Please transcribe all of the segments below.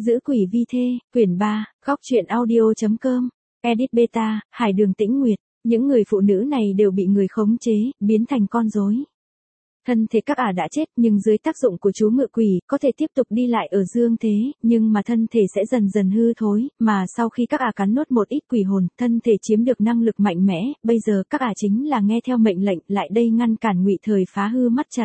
Giữ quỷ vi thê, quyển 3, góc truyện audio.com, edit beta, Hải Đường Tĩnh Nguyệt, những người phụ nữ này đều bị người khống chế, biến thành con rối. Thân thể các ả đã chết nhưng dưới tác dụng của chú ngựa quỷ, có thể tiếp tục đi lại ở dương thế, nhưng mà thân thể sẽ dần dần hư thối, mà sau khi các ả cắn nuốt một ít quỷ hồn, thân thể chiếm được năng lực mạnh mẽ, bây giờ các ả chính là nghe theo mệnh lệnh lại đây ngăn cản Ngụy Thời phá hư mắt trận.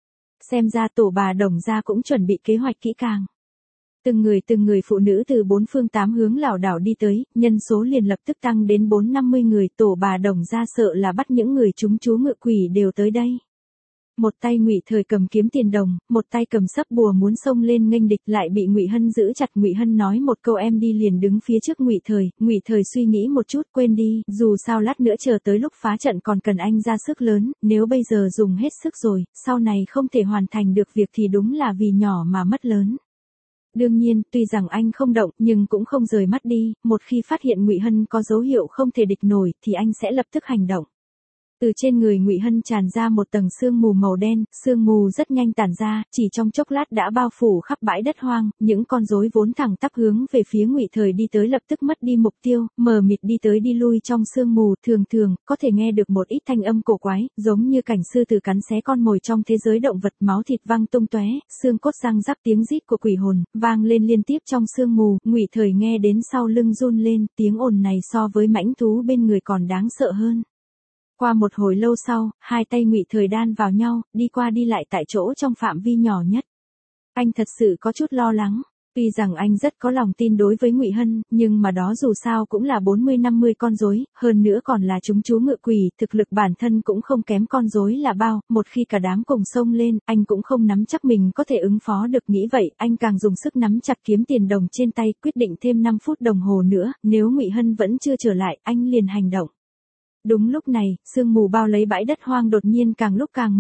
Xem ra tổ bà Đồng gia cũng chuẩn bị kế hoạch kỹ càng. Từng người phụ nữ từ bốn phương tám hướng lảo đảo đi tới, nhân số liền lập tức tăng đến 450 người, tổ bà Đồng gia sợ là bắt những người chúng chú ngựa quỷ đều tới đây. Một tay Ngụy Thời cầm kiếm tiền đồng, một tay cầm sấp bùa muốn xông lên nghênh địch, lại bị Ngụy Hân giữ chặt. Ngụy Hân nói một câu em đi liền đứng phía trước Ngụy Thời. Ngụy Thời suy nghĩ một chút, quên đi, dù sao lát nữa chờ tới lúc phá trận còn cần anh ra sức lớn, nếu bây giờ dùng hết sức rồi, sau này không thể hoàn thành được việc thì đúng là vì nhỏ mà mất lớn. Đương nhiên, tuy rằng anh không động nhưng cũng không rời mắt đi, một khi phát hiện Ngụy Hân có dấu hiệu không thể địch nổi thì anh sẽ lập tức hành động. Từ trên người Ngụy Hân tràn ra một tầng sương mù màu đen, sương mù rất nhanh tản ra, chỉ trong chốc lát đã bao phủ khắp bãi đất hoang, những con rối vốn thẳng tắp hướng về phía Ngụy Thời đi tới lập tức mất đi mục tiêu, mờ mịt đi tới đi lui trong sương mù, thường có thể nghe được một ít thanh âm cổ quái, giống như cảnh sư tử cắn xé con mồi trong thế giới động vật, máu thịt văng tung tóe, xương cốt răng rắc, tiếng rít của quỷ hồn vang lên liên tiếp trong sương mù. Ngụy Thời nghe đến sau lưng run lên, tiếng ồn này so với mãnh thú bên người còn đáng sợ hơn. Qua một hồi lâu sau, hai tay Ngụy Thời đan vào nhau, đi qua đi lại tại chỗ trong phạm vi nhỏ nhất. Anh thật sự có chút lo lắng. Tuy rằng anh rất có lòng tin đối với Ngụy Hân, nhưng mà đó dù sao cũng là 40-50 con rối, hơn nữa còn là chúng chú ngựa quỷ, thực lực bản thân cũng không kém con rối là bao, một khi cả đám cùng xông lên, anh cũng không nắm chắc mình có thể ứng phó được. Nghĩ vậy, anh càng dùng sức nắm chặt kiếm tiền đồng trên tay, quyết định thêm 5 phút đồng hồ nữa, nếu Ngụy Hân vẫn chưa trở lại, anh liền hành động. Đúng lúc này, sương mù bao lấy bãi đất hoang đột nhiên càng lúc càng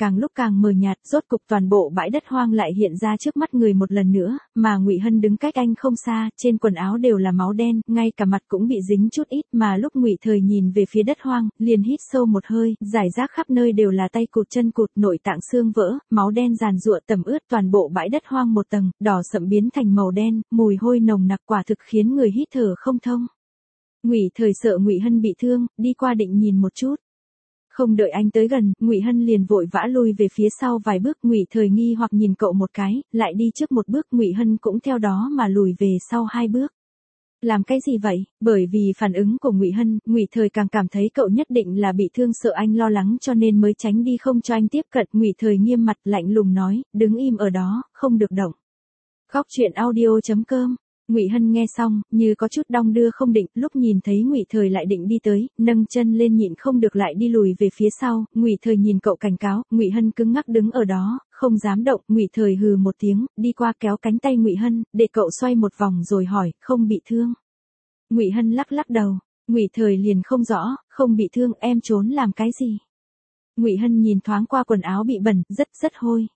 mờ nhạt, rốt cục toàn bộ bãi đất hoang lại hiện ra trước mắt người một lần nữa, mà Ngụy Hân đứng cách anh không xa, trên quần áo đều là máu đen, ngay cả mặt cũng bị dính chút ít, mà lúc Ngụy Thời nhìn về phía đất hoang, liền hít sâu một hơi, rải rác khắp nơi đều là tay cụt chân cụt, nội tạng xương vỡ, máu đen giàn giụa tẩm ướt toàn bộ bãi đất hoang một tầng, đỏ sậm biến thành màu đen, mùi hôi nồng nặc quả thực khiến người hít thở không thông. Ngụy Thời sợ Ngụy Hân bị thương, đi qua định nhìn một chút. Không đợi anh tới gần, Ngụy Hân liền vội vã lui về phía sau vài bước. Ngụy Thời nghi hoặc nhìn cậu một cái, lại đi trước một bước, Ngụy Hân cũng theo đó mà lùi về sau 2 bước. Làm cái gì vậy? Bởi vì phản ứng của Ngụy Hân, Ngụy Thời càng cảm thấy cậu nhất định là bị thương, sợ anh lo lắng cho nên mới tránh đi không cho anh tiếp cận. Ngụy Thời nghiêm mặt lạnh lùng nói, đứng im ở đó, không được động. Góc truyện audio.com. Ngụy Hân nghe xong, như có chút đong đưa không định, lúc nhìn thấy Ngụy Thời lại định đi tới, nâng chân lên nhịn không được lại đi lùi về phía sau. Ngụy Thời nhìn cậu cảnh cáo, Ngụy Hân cứng ngắc đứng ở đó, không dám động. Ngụy Thời hừ một tiếng, đi qua kéo cánh tay Ngụy Hân, để cậu xoay một vòng rồi hỏi, không bị thương? Ngụy Hân lắc đầu. Ngụy Thời liền không rõ, không bị thương, em trốn làm cái gì? Ngụy Hân nhìn thoáng qua quần áo bị bẩn, rất hôi.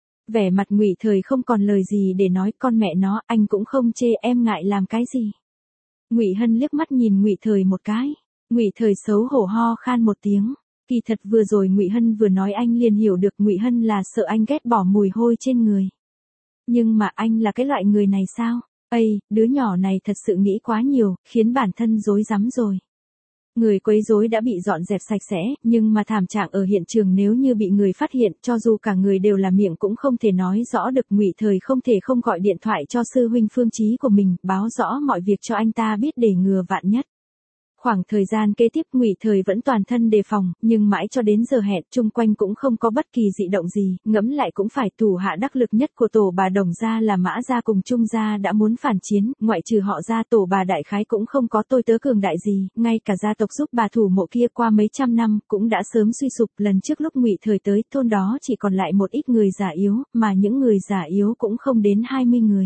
Vẻ mặt Ngụy Thời không còn lời gì để nói, con mẹ nó, anh cũng không chê, em ngại làm cái gì? Ngụy Hân liếc mắt nhìn Ngụy Thời một cái. Ngụy Thời xấu hổ ho khan một tiếng. Kỳ thật vừa rồi Ngụy Hân vừa nói anh liền hiểu được Ngụy Hân là sợ anh ghét bỏ mùi hôi trên người. Nhưng mà anh là cái loại người này sao? Đứa nhỏ này thật sự nghĩ quá nhiều, khiến bản thân rối rắm rồi. Người quấy rối đã bị dọn dẹp sạch sẽ, nhưng mà thảm trạng ở hiện trường nếu như bị người phát hiện, cho dù cả người đều là miệng cũng không thể nói rõ được. Ngụy Thời không thể không gọi điện thoại cho sư huynh Phương Chí của mình, báo rõ mọi việc cho anh ta biết để ngừa vạn nhất. Khoảng thời gian kế tiếp Ngụy Thời vẫn toàn thân đề phòng, nhưng mãi cho đến giờ hẹn, chung quanh cũng không có bất kỳ dị động gì, ngẫm lại cũng phải, thủ hạ đắc lực nhất của tổ bà Đồng gia là Mã gia cùng Trung gia đã muốn phản chiến, ngoại trừ họ Gia, tổ bà đại khái cũng không có tôi tớ cường đại gì, ngay cả gia tộc giúp bà thủ mộ kia qua mấy trăm năm cũng đã sớm suy sụp. Lần trước lúc Ngụy Thời tới, thôn đó chỉ còn lại một ít người già yếu, mà những người già yếu cũng không đến 20 người.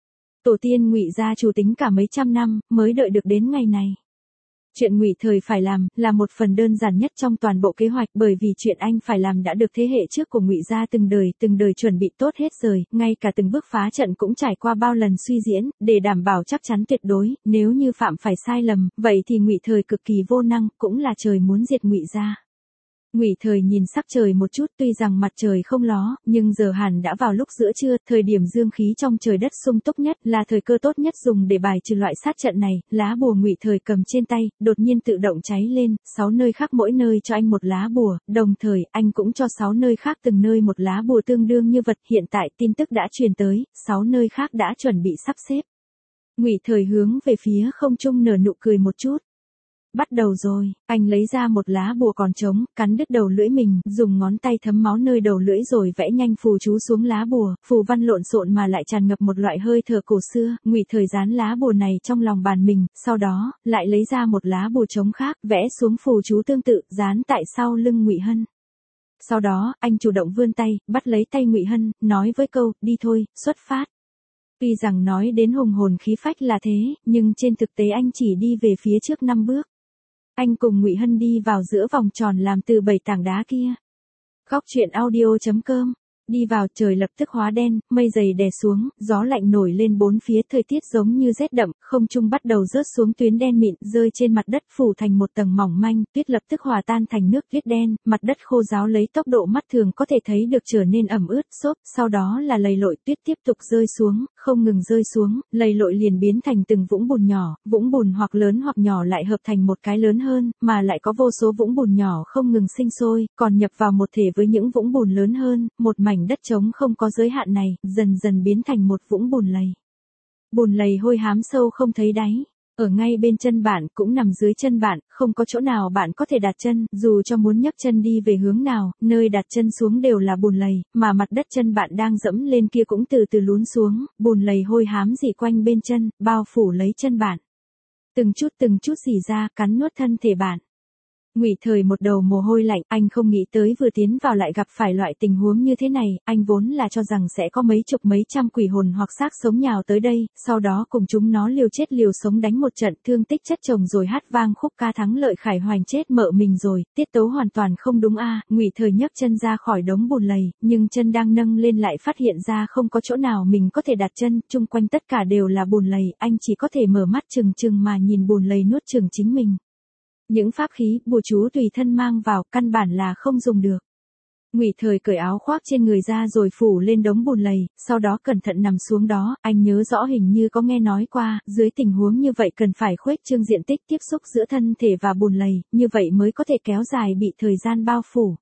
Tổ tiên Ngụy gia chủ tính cả mấy trăm năm mới đợi được đến ngày này. Chuyện Ngụy Thời phải làm là một phần đơn giản nhất trong toàn bộ kế hoạch, bởi vì chuyện anh phải làm đã được thế hệ trước của Ngụy gia từng đời chuẩn bị tốt hết rồi, ngay cả từng bước phá trận cũng trải qua bao lần suy diễn, để đảm bảo chắc chắn tuyệt đối, nếu như phạm phải sai lầm, vậy thì Ngụy Thời cực kỳ vô năng, cũng là trời muốn diệt Ngụy gia. Ngụy Thời nhìn sắc trời một chút, tuy rằng mặt trời không ló, nhưng giờ hẳn đã vào lúc giữa trưa, thời điểm dương khí trong trời đất sung túc nhất, là thời cơ tốt nhất dùng để bài trừ loại sát trận này. Lá bùa Ngụy Thời cầm trên tay, đột nhiên tự động cháy lên, 6 nơi khác mỗi nơi cho anh một lá bùa, đồng thời anh cũng cho 6 nơi khác từng nơi một lá bùa tương đương như vật. Hiện tại tin tức đã truyền tới, 6 nơi khác đã chuẩn bị sắp xếp. Ngụy Thời hướng về phía không trung nở nụ cười một chút. Bắt đầu rồi, anh lấy ra một lá bùa còn trống, cắn đứt đầu lưỡi mình, dùng ngón tay thấm máu nơi đầu lưỡi rồi vẽ nhanh phù chú xuống lá bùa, phù văn lộn xộn mà lại tràn ngập một loại hơi thở cổ xưa. Ngụy Thời dán lá bùa này trong lòng bàn mình, sau đó lại lấy ra một lá bùa trống khác, vẽ xuống phù chú tương tự, dán tại sau lưng Ngụy Hân. Sau đó, anh chủ động vươn tay, bắt lấy tay Ngụy Hân, nói với câu, đi thôi, xuất phát. Tuy rằng nói đến hùng hồn khí phách là thế, nhưng trên thực tế anh chỉ đi về phía trước 5 bước. Anh cùng Ngụy Hân đi vào giữa vòng tròn làm từ 7 tảng đá kia. Góc truyện audio.com. Đi vào, trời lập tức hóa đen, mây dày đè xuống, gió lạnh nổi lên bốn phía, thời tiết giống như rét đậm, không trung bắt đầu rớt xuống tuyến đen mịn, rơi trên mặt đất phủ thành một tầng mỏng manh, tuyết lập tức hòa tan thành nước tuyết đen, mặt đất khô ráo lấy tốc độ mắt thường có thể thấy được trở nên ẩm ướt, xốp, sau đó là lầy lội tuyết tiếp tục rơi xuống, không ngừng rơi xuống, lầy lội liền biến thành từng vũng bùn nhỏ, vũng bùn hoặc lớn hoặc nhỏ lại hợp thành một cái lớn hơn, mà lại có vô số vũng bùn nhỏ không ngừng sinh sôi, còn nhập vào một thể với những vũng bùn lớn hơn, một mảnh đất trống không có giới hạn này, dần dần biến thành một vũng bùn lầy. Bùn lầy hôi hám sâu không thấy đáy. Ở ngay bên chân bạn, cũng nằm dưới chân bạn, không có chỗ nào bạn có thể đặt chân, dù cho muốn nhấc chân đi về hướng nào, nơi đặt chân xuống đều là bùn lầy, mà mặt đất chân bạn đang dẫm lên kia cũng từ từ lún xuống, bùn lầy hôi hám rỉ quanh bên chân, bao phủ lấy chân bạn. Từng chút rỉ ra, cắn nuốt thân thể bạn. Ngụy Thời một đầu mồ hôi lạnh, anh không nghĩ tới vừa tiến vào lại gặp phải loại tình huống như thế này, anh vốn là cho rằng sẽ có mấy chục mấy trăm quỷ hồn hoặc xác sống nhào tới đây, sau đó cùng chúng nó liều chết liều sống đánh một trận, thương tích chất chồng rồi hát vang khúc ca thắng lợi khải hoành chết mợ mình rồi, tiết tấu hoàn toàn không đúng a. Ngụy Thời nhấc chân ra khỏi đống bùn lầy, nhưng chân đang nâng lên lại phát hiện ra không có chỗ nào mình có thể đặt chân, chung quanh tất cả đều là bùn lầy, anh chỉ có thể mở mắt trừng trừng mà nhìn bùn lầy nuốt chửng chính mình. Những pháp khí, bùa chú tùy thân mang vào, căn bản là không dùng được. Ngụy Thời cởi áo khoác trên người ra rồi phủ lên đống bùn lầy, sau đó cẩn thận nằm xuống đó, anh nhớ rõ hình như có nghe nói qua, dưới tình huống như vậy cần phải khuếch trương diện tích tiếp xúc giữa thân thể và bùn lầy, như vậy mới có thể kéo dài bị thời gian bao phủ.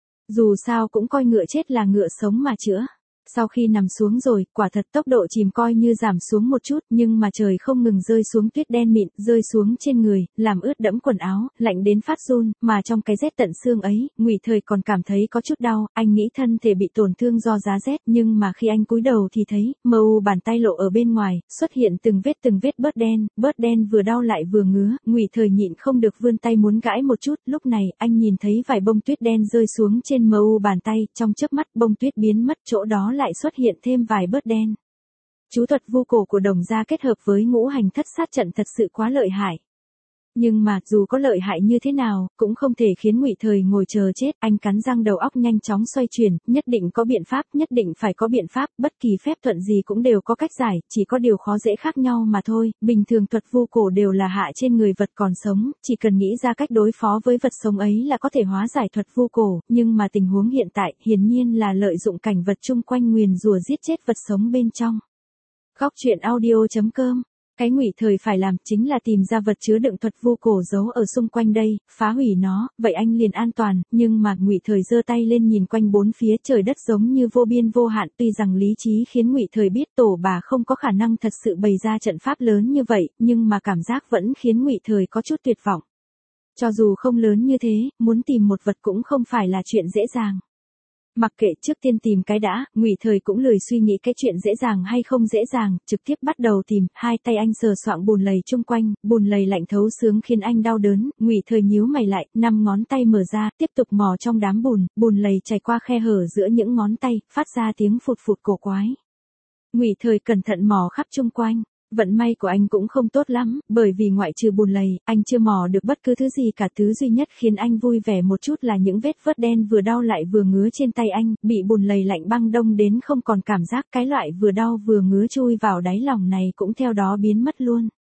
Dù sao cũng coi ngựa chết là ngựa sống mà chữa. Sau khi nằm xuống rồi, quả thật tốc độ chìm coi như giảm xuống một chút, nhưng mà trời không ngừng rơi xuống tuyết đen mịn, rơi xuống trên người, làm ướt đẫm quần áo, lạnh đến phát run, mà trong cái rét tận xương ấy, Ngụy Thời còn cảm thấy có chút đau, anh nghĩ thân thể bị tổn thương do giá rét, nhưng mà khi anh cúi đầu thì thấy, mờ u bàn tay lộ ở bên ngoài, xuất hiện từng vết bớt đen vừa đau lại vừa ngứa, Ngụy Thời nhịn không được vươn tay muốn gãi một chút, lúc này, anh nhìn thấy vài bông tuyết đen rơi xuống trên mờ u bàn tay, trong chớp mắt bông tuyết biến mất, chỗ đó lại xuất hiện thêm vài bớt đen. Chú thuật vu cổ của Đồng gia kết hợp với ngũ hành thất sát trận thật sự quá lợi hại. Nhưng mà, dù có lợi hại như thế nào, cũng không thể khiến Ngụy Thời ngồi chờ chết, anh cắn răng đầu óc nhanh chóng xoay chuyển, nhất định có biện pháp, nhất định phải có biện pháp, bất kỳ phép thuận gì cũng đều có cách giải, chỉ có điều khó dễ khác nhau mà thôi, bình thường thuật vu cổ đều là hạ trên người vật còn sống, chỉ cần nghĩ ra cách đối phó với vật sống ấy là có thể hóa giải thuật vu cổ, nhưng mà tình huống hiện tại, hiển nhiên là lợi dụng cảnh vật chung quanh nguyền rủa giết chết vật sống bên trong. Góc truyện audio.com. Cái Ngụy Thời phải làm chính là tìm ra vật chứa đựng thuật vu cổ giấu ở xung quanh đây, phá hủy nó, vậy anh liền an toàn, nhưng mà Ngụy Thời giơ tay lên nhìn quanh bốn phía trời đất giống như vô biên vô hạn, tuy rằng lý trí khiến Ngụy Thời biết tổ bà không có khả năng thật sự bày ra trận pháp lớn như vậy, nhưng mà cảm giác vẫn khiến Ngụy Thời có chút tuyệt vọng. Cho dù không lớn như thế, muốn tìm một vật cũng không phải là chuyện dễ dàng. Mặc kệ, trước tiên tìm cái đã, Ngụy Thời cũng lười suy nghĩ cái chuyện dễ dàng hay không dễ dàng, trực tiếp bắt đầu tìm, hai tay anh sờ soạng bùn lầy chung quanh, bùn lầy lạnh thấu xương khiến anh đau đớn, Ngụy Thời nhíu mày lại, 5 ngón tay mở ra, tiếp tục mò trong đám bùn lầy chảy qua khe hở giữa những ngón tay, phát ra tiếng phụt phụt cổ quái. Ngụy Thời cẩn thận mò khắp chung quanh. Vận may của anh cũng không tốt lắm, bởi vì ngoại trừ bùn lầy, anh chưa mò được bất cứ thứ gì cả. Thứ duy nhất khiến anh vui vẻ một chút là những vết vớt đen vừa đau lại vừa ngứa trên tay anh, bị bùn lầy lạnh băng đông đến không còn cảm giác, cái loại vừa đau vừa ngứa chui vào đáy lòng này cũng theo đó biến mất luôn.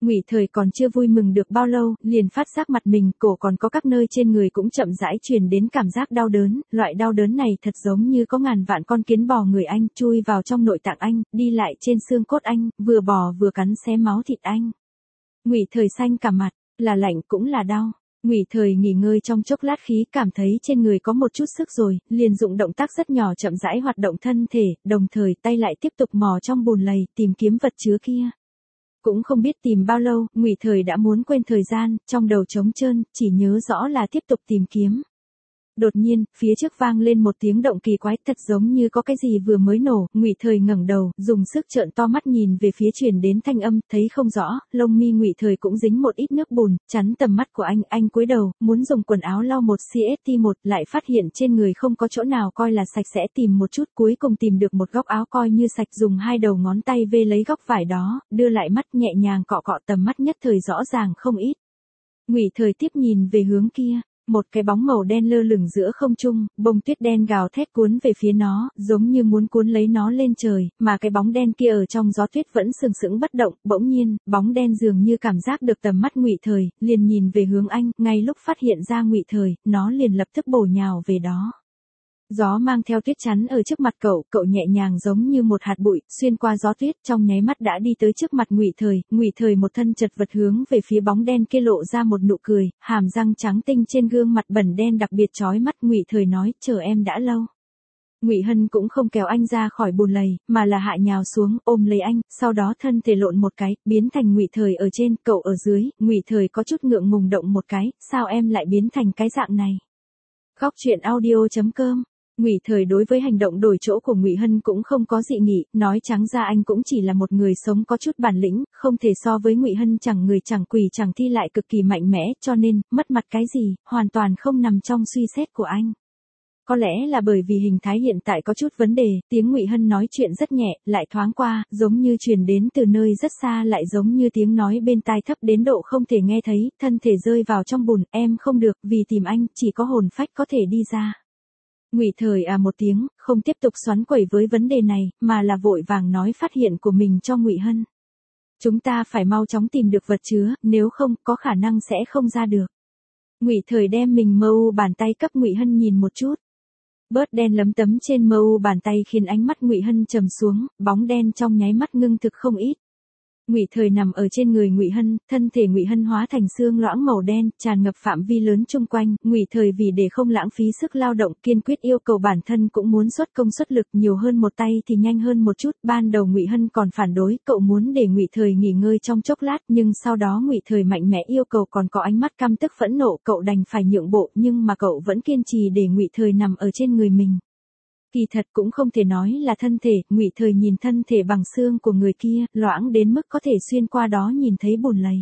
Ngụy Thời còn chưa vui mừng được bao lâu, liền phát giác mặt mình, cổ còn có các nơi trên người cũng chậm rãi truyền đến cảm giác đau đớn, loại đau đớn này thật giống như có ngàn vạn con kiến bò người anh, chui vào trong nội tạng anh, đi lại trên xương cốt anh, vừa bò vừa cắn xé máu thịt anh. Ngụy Thời xanh cả mặt, là lạnh cũng là đau. Ngụy Thời nghỉ ngơi trong chốc lát khí cảm thấy trên người có một chút sức rồi, liền dụng động tác rất nhỏ chậm rãi hoạt động thân thể, đồng thời tay lại tiếp tục mò trong bùn lầy, tìm kiếm vật chứa kia. Cũng không biết tìm bao lâu, Ngụy Thời đã muốn quên thời gian, trong đầu trống trơn, chỉ nhớ rõ là tiếp tục tìm kiếm. Đột nhiên, phía trước vang lên một tiếng động kỳ quái, thật giống như có cái gì vừa mới nổ, Ngụy Thời ngẩng đầu, dùng sức trợn to mắt nhìn về phía truyền đến thanh âm, thấy không rõ, lông mi Ngụy Thời cũng dính một ít nước bùn, chắn tầm mắt của anh cúi đầu, muốn dùng quần áo lau một CST1, lại phát hiện trên người không có chỗ nào coi là sạch sẽ, tìm một chút, cuối cùng tìm được một góc áo coi như sạch, dùng hai đầu ngón tay vê lấy góc vải đó, đưa lại mắt nhẹ nhàng cọ cọ, tầm mắt nhất thời rõ ràng không ít. Ngụy Thời tiếp nhìn về hướng kia. Một cái bóng màu đen lơ lửng giữa không trung, bông tuyết đen gào thét cuốn về phía nó, giống như muốn cuốn lấy nó lên trời, mà cái bóng đen kia ở trong gió tuyết vẫn sừng sững bất động, bỗng nhiên, bóng đen dường như cảm giác được tầm mắt Ngụy Thời, liền nhìn về hướng anh, ngay lúc phát hiện ra Ngụy Thời, nó liền lập tức bổ nhào về đó. Gió mang theo tuyết chắn ở trước mặt cậu nhẹ nhàng giống như một hạt bụi, xuyên qua gió tuyết, trong nháy mắt đã đi tới trước mặt Ngụy Thời một thân chật vật hướng về phía bóng đen kia lộ ra một nụ cười, hàm răng trắng tinh trên gương mặt bẩn đen đặc biệt chói mắt. Ngụy Thời nói, chờ em đã lâu. Ngụy Hân cũng không kéo anh ra khỏi bùn lầy, mà là hạ nhào xuống, ôm lấy anh, sau đó thân thể lộn một cái, biến thành Ngụy Thời ở trên, cậu ở dưới. Ngụy Thời có chút ngượng ngùng động một cái, sao em lại biến thành cái dạng này? Góc truyện audio.com. Ngụy Thời đối với hành động đổi chỗ của Ngụy Hân cũng không có dị nghị, nói trắng ra anh cũng chỉ là một người sống có chút bản lĩnh, không thể so với Ngụy Hân, chẳng người chẳng quỷ chẳng thi lại cực kỳ mạnh mẽ, cho nên, mất mặt cái gì, hoàn toàn không nằm trong suy xét của anh. Có lẽ là bởi vì hình thái hiện tại có chút vấn đề, tiếng Ngụy Hân nói chuyện rất nhẹ, lại thoáng qua, giống như truyền đến từ nơi rất xa, lại giống như tiếng nói bên tai thấp đến độ không thể nghe thấy, thân thể rơi vào trong bùn, em không được, vì tìm anh, chỉ có hồn phách có thể đi ra. Ngụy Thời một tiếng, không tiếp tục xoắn quẩy với vấn đề này, mà là vội vàng nói phát hiện của mình cho Ngụy Hân. Chúng ta phải mau chóng tìm được vật chứa, nếu không, có khả năng sẽ không ra được. Ngụy Thời đem mình mâu bàn tay cấp Ngụy Hân nhìn một chút. Bớt đen lấm tấm trên mâu bàn tay khiến ánh mắt Ngụy Hân trầm xuống, bóng đen trong nháy mắt ngưng thực không ít. Ngụy Thời nằm ở trên người Ngụy Hân, thân thể Ngụy Hân hóa thành xương loãng màu đen, tràn ngập phạm vi lớn chung quanh. Ngụy Thời vì để không lãng phí sức lao động, kiên quyết yêu cầu bản thân cũng muốn xuất công suất lực, nhiều hơn một tay thì nhanh hơn một chút. Ban đầu Ngụy Hân còn phản đối, cậu muốn để Ngụy Thời nghỉ ngơi trong chốc lát, nhưng sau đó Ngụy Thời mạnh mẽ yêu cầu, còn có ánh mắt căm tức phẫn nộ, cậu đành phải nhượng bộ, nhưng mà cậu vẫn kiên trì để Ngụy Thời nằm ở trên người mình. Kỳ thật cũng không thể nói là thân thể, Ngụy Thời nhìn thân thể bằng xương của người kia, loãng đến mức có thể xuyên qua đó nhìn thấy bùn lầy.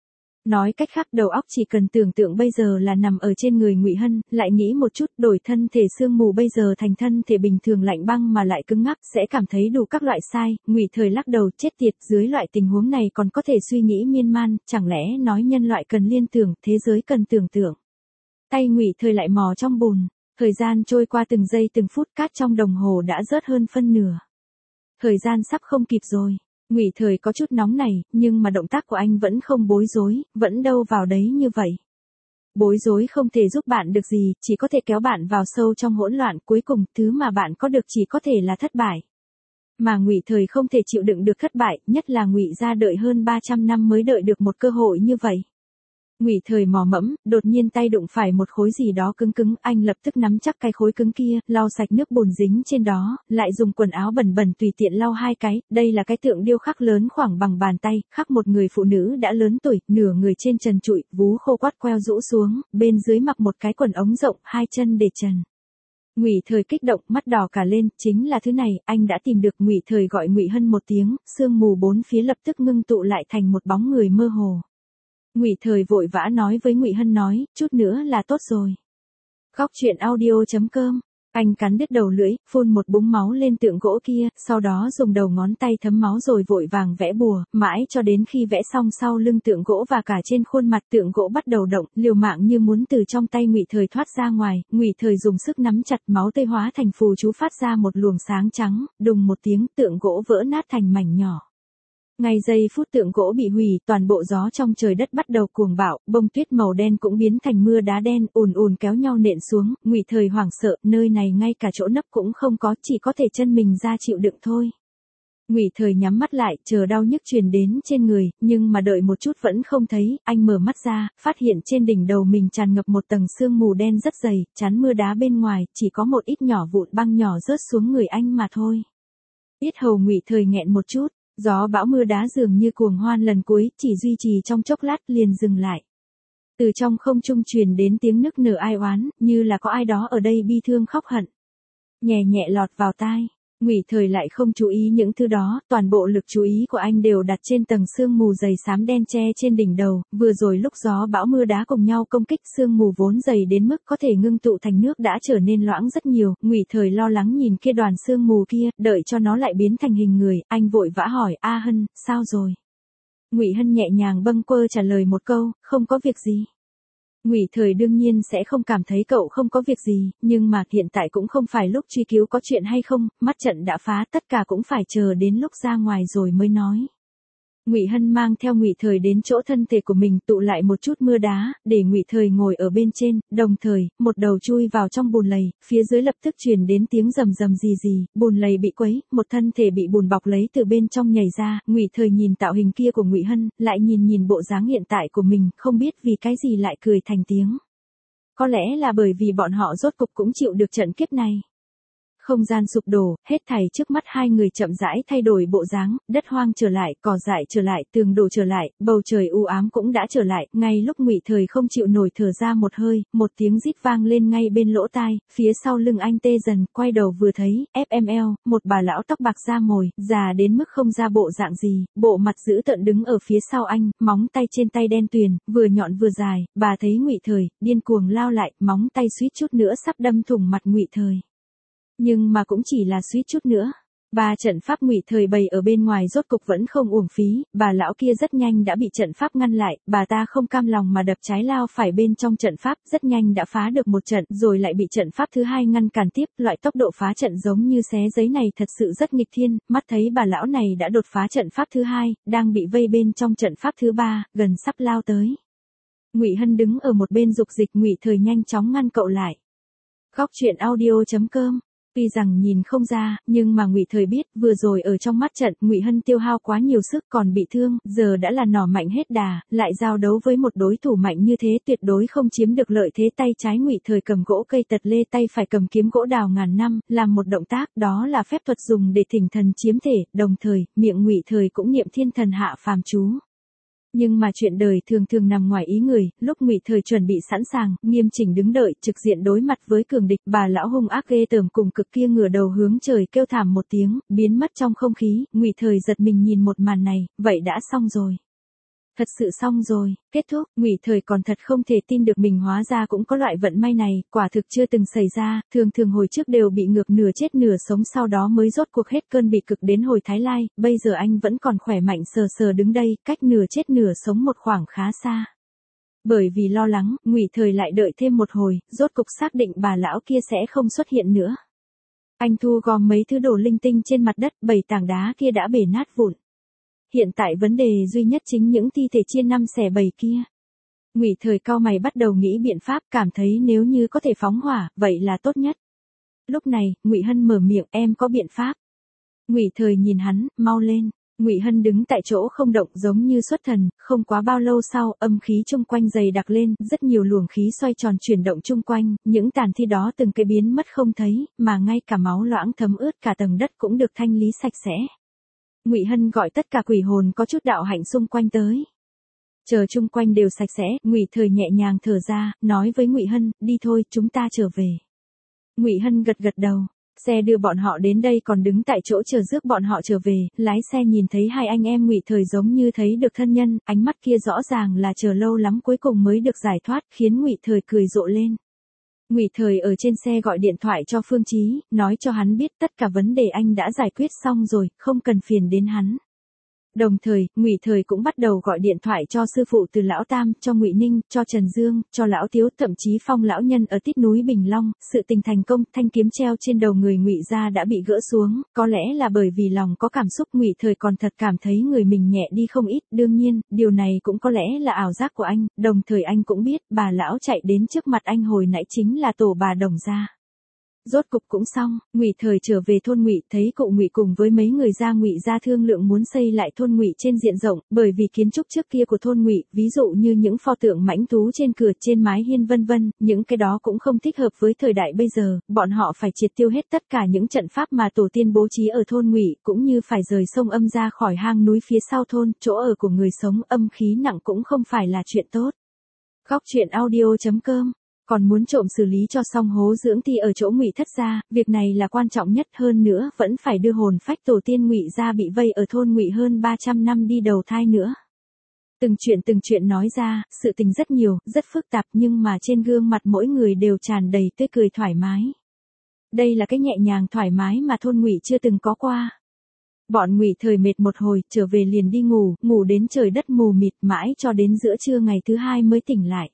Nói cách khác, đầu óc chỉ cần tưởng tượng bây giờ là nằm ở trên người Ngụy Hân, lại nghĩ một chút, đổi thân thể xương mù bây giờ thành thân thể bình thường lạnh băng mà lại cứng ngắc, sẽ cảm thấy đủ các loại sai. Ngụy Thời lắc đầu, chết tiệt, dưới loại tình huống này còn có thể suy nghĩ miên man, chẳng lẽ nói nhân loại cần liên tưởng, thế giới cần tưởng tượng. Tay Ngụy Thời lại mò trong bùn. Thời gian trôi qua từng giây từng phút, cát trong đồng hồ đã rớt hơn phân nửa. Thời gian sắp không kịp rồi. Ngụy Thời có chút nóng này, nhưng mà động tác của anh vẫn không bối rối, vẫn đâu vào đấy như vậy. Bối rối không thể giúp bạn được gì, chỉ có thể kéo bạn vào sâu trong hỗn loạn, cuối cùng, thứ mà bạn có được chỉ có thể là thất bại. Mà Ngụy Thời không thể chịu đựng được thất bại, nhất là Ngụy gia đợi hơn 300 năm mới đợi được một cơ hội như vậy. Ngụy Thời mò mẫm, đột nhiên tay đụng phải một khối gì đó cứng cứng, anh lập tức nắm chắc cái khối cứng kia, lau sạch nước bùn dính trên đó, lại dùng quần áo bẩn bẩn tùy tiện lau hai cái, đây là cái tượng điêu khắc lớn khoảng bằng bàn tay, khắc một người phụ nữ đã lớn tuổi, nửa người trên trần trụi, vú khô quắt queo rũ xuống, bên dưới mặc một cái quần ống rộng, hai chân để trần. Ngụy Thời kích động, mắt đỏ cả lên, chính là thứ này, anh đã tìm được. Ngụy Thời gọi Ngụy Hân một tiếng, sương mù bốn phía lập tức ngưng tụ lại thành một bóng người mơ hồ. Ngụy Thời vội vã nói với Ngụy Hân nói, chút nữa là tốt rồi. Góc truyện audio.com. Anh cắn đứt đầu lưỡi, phun một búng máu lên tượng gỗ kia, sau đó dùng đầu ngón tay thấm máu rồi vội vàng vẽ bùa, mãi cho đến khi vẽ xong sau lưng tượng gỗ và cả trên khuôn mặt tượng gỗ bắt đầu động, liều mạng như muốn từ trong tay Ngụy Thời thoát ra ngoài. Ngụy Thời dùng sức nắm chặt, máu tươi hóa thành phù chú phát ra một luồng sáng trắng, đùng một tiếng, tượng gỗ vỡ nát thành mảnh nhỏ. Ngay giây phút tượng gỗ bị hủy, toàn bộ gió trong trời đất bắt đầu cuồng bạo, bông tuyết màu đen cũng biến thành mưa đá đen, ùn ùn kéo nhau nện xuống, Ngụy Thời hoảng sợ, nơi này ngay cả chỗ nấp cũng không có, chỉ có thể chân mình ra chịu đựng thôi. Ngụy Thời nhắm mắt lại, chờ đau nhức truyền đến trên người, nhưng mà đợi một chút vẫn không thấy, anh mở mắt ra, phát hiện trên đỉnh đầu mình tràn ngập một tầng sương mù đen rất dày, chắn mưa đá bên ngoài, chỉ có một ít nhỏ vụn băng nhỏ rớt xuống người anh mà thôi. Yết hầu Ngụy Thời nghẹn một chút, gió bão mưa đá dường như cuồng hoan lần cuối, chỉ duy trì trong chốc lát liền dừng lại. Từ trong không trung truyền đến tiếng nức nở ai oán, như là có ai đó ở đây bi thương khóc hận. Nhẹ nhẹ lọt vào tai. Ngụy Thời lại không chú ý những thứ đó, toàn bộ lực chú ý của anh đều đặt trên tầng sương mù dày xám đen che trên đỉnh đầu, vừa rồi lúc gió bão mưa đá cùng nhau công kích, sương mù vốn dày đến mức có thể ngưng tụ thành nước đã trở nên loãng rất nhiều, Ngụy Thời lo lắng nhìn kia đoàn sương mù kia, đợi cho nó lại biến thành hình người, anh vội vã hỏi, A Hân, sao rồi? Ngụy Hân nhẹ nhàng bâng quơ trả lời một câu, không có việc gì. Ngụy Thời đương nhiên sẽ không cảm thấy cậu không có việc gì, nhưng mà hiện tại cũng không phải lúc truy cứu có chuyện hay không, mắt trận đã phá, tất cả cũng phải chờ đến lúc ra ngoài rồi mới nói. Ngụy Hân mang theo Ngụy Thời đến chỗ thân thể của mình, tụ lại một chút mưa đá, để Ngụy Thời ngồi ở bên trên, đồng thời, một đầu chui vào trong bùn lầy, phía dưới lập tức truyền đến tiếng rầm rầm gì gì, bùn lầy bị quấy, một thân thể bị bùn bọc lấy từ bên trong nhảy ra, Ngụy Thời nhìn tạo hình kia của Ngụy Hân, lại nhìn bộ dáng hiện tại của mình, không biết vì cái gì lại cười thành tiếng. Có lẽ là bởi vì bọn họ rốt cục cũng chịu được trận kiếp này. Không gian sụp đổ, hết thảy trước mắt hai người chậm rãi thay đổi bộ dáng, đất hoang trở lại, cỏ dại trở lại, tường đổ trở lại, bầu trời u ám cũng đã trở lại, ngay lúc Ngụy Thời không chịu nổi thở ra một hơi, một tiếng rít vang lên ngay bên lỗ tai, phía sau lưng anh tê dần, quay đầu vừa thấy, FML, một bà lão tóc bạc da mồi, già đến mức không ra bộ dạng gì, bộ mặt dữ tợn đứng ở phía sau anh, móng tay trên tay đen tuyền, vừa nhọn vừa dài, bà thấy Ngụy Thời, điên cuồng lao lại, móng tay suýt chút nữa sắp đâm thủng mặt Ngụy Thời. Nhưng mà cũng chỉ là suýt chút nữa. Ba trận pháp Ngụy Thời bày ở bên ngoài rốt cục vẫn không uổng phí, bà lão kia rất nhanh đã bị trận pháp ngăn lại, bà ta không cam lòng mà đập trái lao phải bên trong trận pháp, rất nhanh đã phá được một trận, rồi lại bị trận pháp thứ hai ngăn cản tiếp, loại tốc độ phá trận giống như xé giấy này thật sự rất nghịch thiên, mắt thấy bà lão này đã đột phá trận pháp thứ hai, đang bị vây bên trong trận pháp thứ ba, gần sắp lao tới. Ngụy Hân đứng ở một bên dục dịch, Ngụy Thời nhanh chóng ngăn cậu lại. Góc truyện audio.com. Tuy rằng nhìn không ra, nhưng mà Ngụy Thời biết, vừa rồi ở trong mắt trận, Ngụy Hân tiêu hao quá nhiều sức còn bị thương, giờ đã là nỏ mạnh hết đà, lại giao đấu với một đối thủ mạnh như thế tuyệt đối không chiếm được lợi thế. Tay trái Ngụy Thời cầm gỗ cây tật lê, tay phải cầm kiếm gỗ đào ngàn năm, làm một động tác, đó là phép thuật dùng để thỉnh thần chiếm thể, đồng thời, miệng Ngụy Thời cũng niệm thiên thần hạ phàm chú. Nhưng mà chuyện đời thường thường nằm ngoài ý người, lúc Ngụy Thời chuẩn bị sẵn sàng, nghiêm chỉnh đứng đợi, trực diện đối mặt với cường địch, bà lão hung ác ghê tởm cùng cực kia ngửa đầu hướng trời kêu thảm một tiếng, biến mất trong không khí, Ngụy Thời giật mình nhìn một màn này, vậy đã xong rồi. Thật sự xong rồi, kết thúc, Ngụy Thời còn thật không thể tin được mình hóa ra cũng có loại vận may này, quả thực chưa từng xảy ra, thường hồi trước đều bị ngược nửa chết nửa sống sau đó mới rốt cuộc hết cơn bị cực đến hồi Thái Lai, bây giờ anh vẫn còn khỏe mạnh sờ đứng đây, cách nửa chết nửa sống một khoảng khá xa. Bởi vì lo lắng, Ngụy Thời lại đợi thêm một hồi, rốt cục xác định bà lão kia sẽ không xuất hiện nữa. Anh thu gom mấy thứ đồ linh tinh trên mặt đất, 7 tảng đá kia đã bể nát vụn. Hiện tại vấn đề duy nhất chính những thi thể chia 5 xẻ 7 kia. Ngụy Thời cau mày bắt đầu nghĩ biện pháp, cảm thấy nếu như có thể phóng hỏa, vậy là tốt nhất. Lúc này, Ngụy Hân mở miệng, em có biện pháp. Ngụy Thời nhìn hắn, mau lên. Ngụy Hân đứng tại chỗ không động giống như xuất thần, không quá bao lâu sau, âm khí chung quanh dày đặc lên, rất nhiều luồng khí xoay tròn chuyển động chung quanh, những tàn thi đó từng cái biến mất không thấy, mà ngay cả máu loãng thấm ướt cả tầng đất cũng được thanh lý sạch sẽ. Ngụy Hân gọi tất cả quỷ hồn có chút đạo hạnh xung quanh tới. Chờ chung quanh đều sạch sẽ, Ngụy Thời nhẹ nhàng thở ra, nói với Ngụy Hân, đi thôi, chúng ta trở về. Ngụy Hân gật đầu. Xe đưa bọn họ đến đây còn đứng tại chỗ chờ rước bọn họ trở về, lái xe nhìn thấy hai anh em Ngụy Thời giống như thấy được thân nhân, ánh mắt kia rõ ràng là chờ lâu lắm cuối cùng mới được giải thoát, khiến Ngụy Thời cười rộ lên. Ngụy Thời ở trên xe gọi điện thoại cho Phương Chí, nói cho hắn biết tất cả vấn đề anh đã giải quyết xong rồi, không cần phiền đến hắn. Đồng thời, Ngụy Thời cũng bắt đầu gọi điện thoại cho sư phụ Từ lão tam, cho Ngụy Ninh, cho Trần Dương, cho lão Tiếu, thậm chí Phong lão nhân ở tít núi Bình Long, sự tình thành công, thanh kiếm treo trên đầu người Ngụy gia đã bị gỡ xuống, có lẽ là bởi vì lòng có cảm xúc, Ngụy Thời còn thật cảm thấy người mình nhẹ đi không ít, đương nhiên, điều này cũng có lẽ là ảo giác của anh, đồng thời anh cũng biết, bà lão chạy đến trước mặt anh hồi nãy chính là tổ bà Đồng gia. Rốt cục cũng xong, Ngụy Thời trở về thôn Ngụy, thấy cụ Ngụy cùng với mấy người gia Ngụy gia thương lượng muốn xây lại thôn Ngụy trên diện rộng, bởi vì kiến trúc trước kia của thôn Ngụy, ví dụ như những pho tượng mãnh thú trên cửa, trên mái hiên vân vân, những cái đó cũng không thích hợp với thời đại bây giờ, bọn họ phải triệt tiêu hết tất cả những trận pháp mà tổ tiên bố trí ở thôn Ngụy, cũng như phải rời sông âm ra khỏi hang núi phía sau thôn, chỗ ở của người sống, âm khí nặng cũng không phải là chuyện tốt. Góc truyện audio.com Còn muốn trộm xử lý cho xong hố dưỡng thì ở chỗ Ngụy Thất gia, việc này là quan trọng nhất, hơn nữa vẫn phải đưa hồn phách tổ tiên Ngụy gia bị vây ở thôn Ngụy hơn 300 năm đi đầu thai nữa. Từng chuyện nói ra, sự tình rất nhiều, rất phức tạp, nhưng mà trên gương mặt mỗi người đều tràn đầy tươi cười thoải mái. Đây là cái nhẹ nhàng thoải mái mà thôn Ngụy chưa từng có qua. Bọn Ngụy Thời mệt một hồi, trở về liền đi ngủ đến trời đất mù mịt, mãi cho đến giữa trưa ngày thứ hai mới tỉnh lại.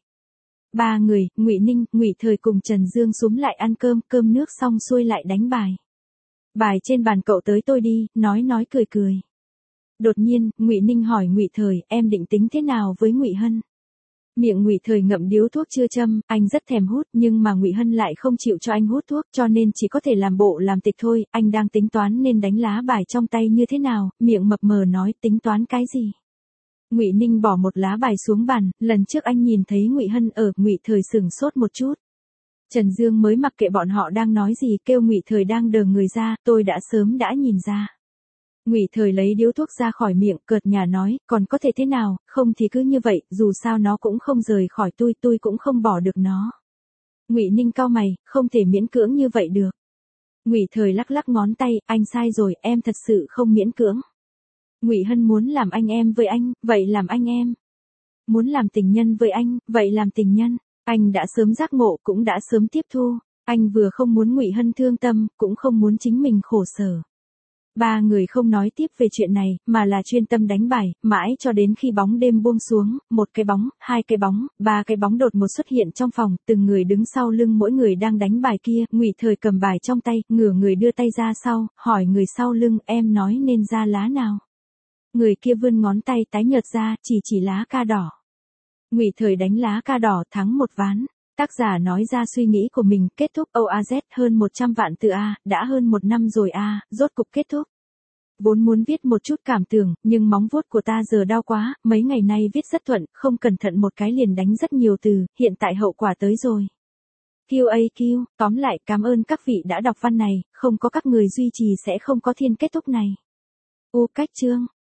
Ba người, Ngụy Ninh, Ngụy Thời cùng Trần Dương xúm lại ăn cơm nước xong xuôi lại đánh bài. Bài trên bàn cậu tới tôi đi, nói cười. Đột nhiên, Ngụy Ninh hỏi Ngụy Thời, em định tính thế nào với Ngụy Hân? Miệng Ngụy Thời ngậm điếu thuốc chưa châm, anh rất thèm hút, nhưng mà Ngụy Hân lại không chịu cho anh hút thuốc, cho nên chỉ có thể làm bộ làm tịch thôi, anh đang tính toán nên đánh lá bài trong tay như thế nào, miệng mập mờ nói, tính toán cái gì? Ngụy Ninh bỏ một lá bài xuống bàn, lần trước anh nhìn thấy Ngụy Hân ở, Ngụy Thời sửng sốt một chút. Trần Dương mới mặc kệ bọn họ đang nói gì, kêu Ngụy Thời đang đờ người ra, tôi đã sớm đã nhìn ra. Ngụy Thời lấy điếu thuốc ra khỏi miệng, cợt nhả nói, còn có thể thế nào, không thì cứ như vậy, dù sao nó cũng không rời khỏi tôi cũng không bỏ được nó. Ngụy Ninh cau mày, không thể miễn cưỡng như vậy được. Ngụy Thời lắc ngón tay, anh sai rồi, em thật sự không miễn cưỡng. Ngụy Hân muốn làm anh em với anh, vậy làm anh em. Muốn làm tình nhân với anh, vậy làm tình nhân. Anh đã sớm giác ngộ, cũng đã sớm tiếp thu. Anh vừa không muốn Ngụy Hân thương tâm, cũng không muốn chính mình khổ sở. Ba người không nói tiếp về chuyện này, mà là chuyên tâm đánh bài, mãi cho đến khi bóng đêm buông xuống, một cái bóng, hai cái bóng, ba cái bóng đột ngột xuất hiện trong phòng, từng người đứng sau lưng mỗi người đang đánh bài kia, Ngụy Thời cầm bài trong tay, ngửa người đưa tay ra sau, hỏi người sau lưng, em nói nên ra lá nào. Người kia vươn ngón tay tái nhợt ra, chỉ lá ca đỏ. Ngụy Thời đánh lá ca đỏ, thắng một ván. Tác giả nói ra suy nghĩ của mình, kết thúc OAZ hơn 100 vạn từ A, đã hơn 1 năm rồi A, rốt cục kết thúc. Vốn muốn viết một chút cảm tưởng, nhưng móng vuốt của ta giờ đau quá, mấy ngày nay viết rất thuận, không cẩn thận một cái liền đánh rất nhiều từ, hiện tại hậu quả tới rồi. QAQ, tóm lại, cảm ơn các vị đã đọc văn này, không có các người duy trì sẽ không có thiên kết thúc này. Cách chương.